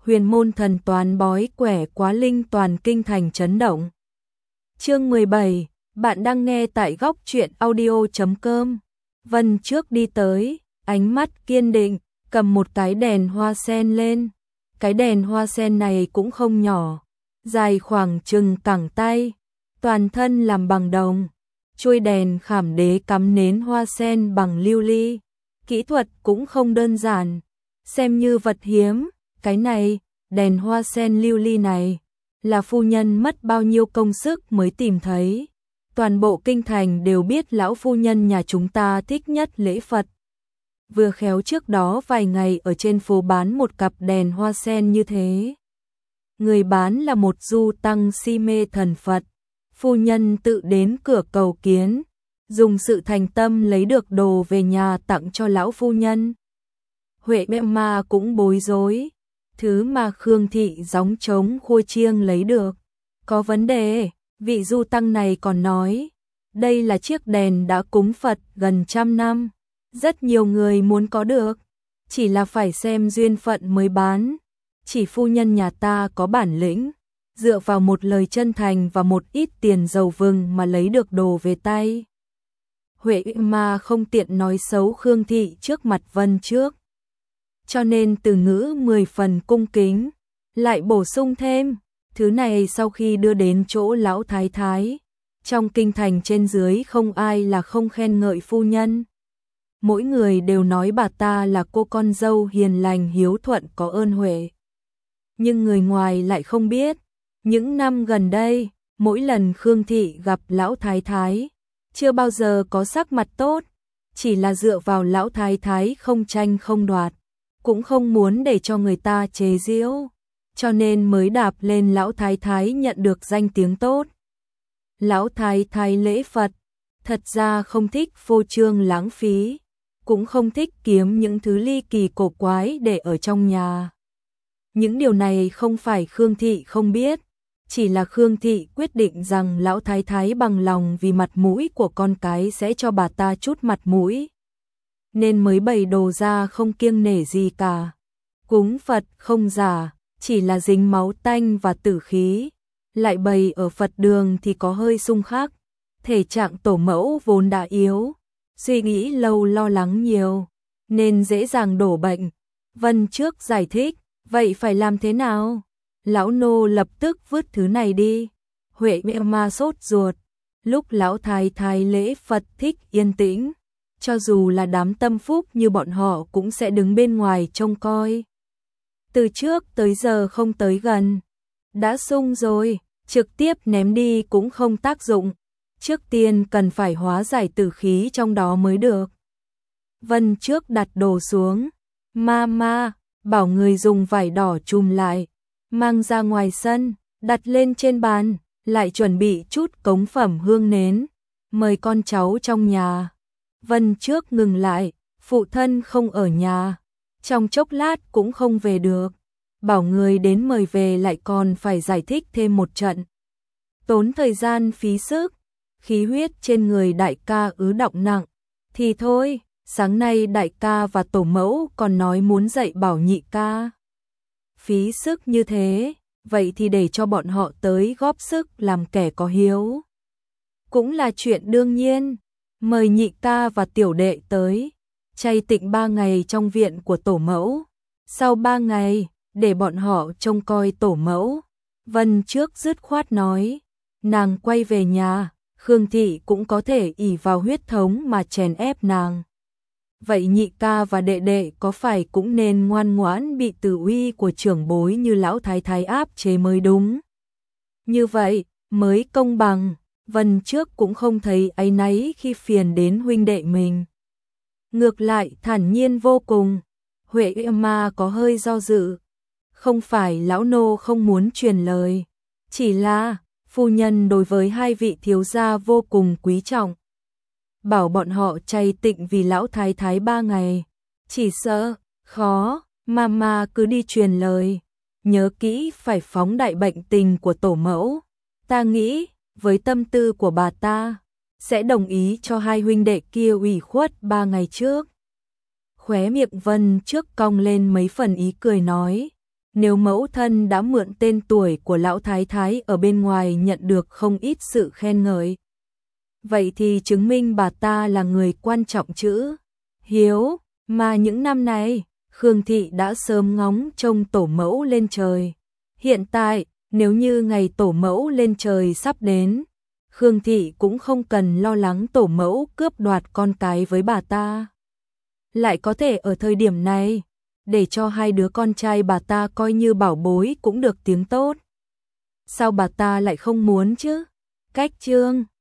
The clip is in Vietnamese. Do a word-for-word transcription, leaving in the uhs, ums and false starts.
huyền môn thần toán bói quẻ quá linh toàn kinh thành chấn động. Chương mười bảy, bạn đang nghe tại góc truyện audio chấm com. Vân trước đi tới, ánh mắt kiên định, cầm một cái đèn hoa sen lên. Cái đèn hoa sen này cũng không nhỏ, dài khoảng chừng cẳng tay, toàn thân làm bằng đồng. Chuôi đèn khảm đế cắm nến hoa sen bằng lưu ly, kỹ thuật cũng không đơn giản, xem như vật hiếm. Cái này, đèn hoa sen lưu ly này, là phu nhân mất bao nhiêu công sức mới tìm thấy. Toàn bộ kinh thành đều biết lão phu nhân nhà chúng ta thích nhất lễ Phật. Vừa khéo trước đó vài ngày ở trên phố bán một cặp đèn hoa sen như thế. Người bán là một du tăng si mê thần Phật. Phu nhân tự đến cửa cầu kiến, dùng sự thành tâm lấy được đồ về nhà tặng cho lão phu nhân. Huệ mẹ ma cũng bối rối, thứ mà Khương thị gióng trống khua chiêng lấy được có vấn đề. Vị du tăng này còn nói, đây là chiếc đèn đã cúng Phật gần trăm năm, rất nhiều người muốn có được, chỉ là phải xem duyên phận mới bán. Chỉ phu nhân nhà ta có bản lĩnh, dựa vào một lời chân thành và một ít tiền dầu vừng mà lấy được đồ về tay. Huệ ma không tiện nói xấu Khương thị trước mặt Vân trước, cho nên từ ngữ mười phần cung kính, lại bổ sung thêm, thứ này sau khi đưa đến chỗ lão thái thái, trong kinh thành trên dưới không ai là không khen ngợi phu nhân. Mỗi người đều nói bà ta là cô con dâu hiền lành hiếu thuận có ơn Huệ. Nhưng người ngoài lại không biết, những năm gần đây, mỗi lần Khương thị gặp lão thái thái, chưa bao giờ có sắc mặt tốt, chỉ là dựa vào lão thái thái không tranh không đoạt, cũng không muốn để cho người ta chế giễu, cho nên mới đạp lên lão thái thái nhận được danh tiếng tốt. Lão thái thái lễ Phật, thật ra không thích phô trương lãng phí, cũng không thích kiếm những thứ ly kỳ cổ quái để ở trong nhà. Những điều này không phải Khương thị không biết, chỉ là Khương thị quyết định rằng lão thái thái bằng lòng vì mặt mũi của con cái sẽ cho bà ta chút mặt mũi, nên mới bày đồ ra không kiêng nể gì cả. Cúng Phật không giả, chỉ là dính máu tanh và tử khí, lại bày ở Phật đường thì có hơi xung khắc. Thể trạng tổ mẫu vốn đã yếu, suy nghĩ lâu lo lắng nhiều, nên dễ dàng đổ bệnh. Vân trước giải thích, vậy phải làm thế nào? Lão nô lập tức vứt thứ này đi. Huệ mẹ ma sốt ruột, lúc lão thái thái lễ Phật thích yên tĩnh, cho dù là đám tâm phúc như bọn họ cũng sẽ đứng bên ngoài trông coi. Từ trước tới giờ không tới gần, đã sung rồi, trực tiếp ném đi cũng không tác dụng. Trước tiên cần phải hóa giải tử khí trong đó mới được. Vân trước đặt đồ xuống, ma ma, bảo người dùng vải đỏ trùm lại, mang ra ngoài sân, đặt lên trên bàn, lại chuẩn bị chút cống phẩm hương nến, mời con cháu trong nhà. Vân trước ngừng lại, phụ thân không ở nhà, trong chốc lát cũng không về được, bảo người đến mời về lại còn phải giải thích thêm một trận. Tốn thời gian phí sức, khí huyết trên người đại ca ứ đọng nặng, thì thôi, sáng nay đại ca và tổ mẫu còn nói muốn dạy bảo nhị ca. Phí sức như thế, vậy thì để cho bọn họ tới góp sức làm kẻ có hiếu. Cũng là chuyện đương nhiên, mời nhị ca và tiểu đệ tới, chay tịnh ba ngày trong viện của tổ mẫu. Sau ba ngày, để bọn họ trông coi tổ mẫu. Vân trước dứt khoát nói, nàng quay về nhà, Khương thị cũng có thể ỷ vào huyết thống mà chèn ép nàng. Vậy nhị ca và đệ đệ có phải cũng nên ngoan ngoãn bị tử uy của trưởng bối như lão thái thái áp chế mới đúng. Như vậy, mới công bằng. Vân trước cũng không thấy áy náy khi phiền đến huynh đệ mình. Ngược lại thản nhiên vô cùng. Huệ ma có hơi do dự. Không phải lão nô không muốn truyền lời, chỉ là phu nhân đối với hai vị thiếu gia vô cùng quý trọng. Bảo bọn họ chay tịnh vì lão thái thái ba ngày, chỉ sợ khó. Mama cứ đi truyền lời, nhớ kỹ phải phóng đại bệnh tình của tổ mẫu. Ta nghĩ với tâm tư của bà ta, sẽ đồng ý cho hai huynh đệ kia ủy khuất ba ngày trước. Khóe miệng Vân trước cong lên mấy phần ý cười nói, Nếu mẫu thân đã mượn tên tuổi của lão thái thái ở bên ngoài nhận được không ít sự khen ngợi, vậy thì chứng minh bà ta là người quan trọng chữ hiếu, mà những năm này, Khương Thị đã sớm ngóng trông tổ mẫu lên trời. Hiện tại, nếu như ngày tổ mẫu lên trời sắp đến, Khương Thị cũng không cần lo lắng tổ mẫu cướp đoạt con cái với bà ta. Lại có thể ở thời điểm này, để cho hai đứa con trai bà ta coi như bảo bối cũng được tiếng tốt. Sao bà ta lại không muốn chứ? Cách chương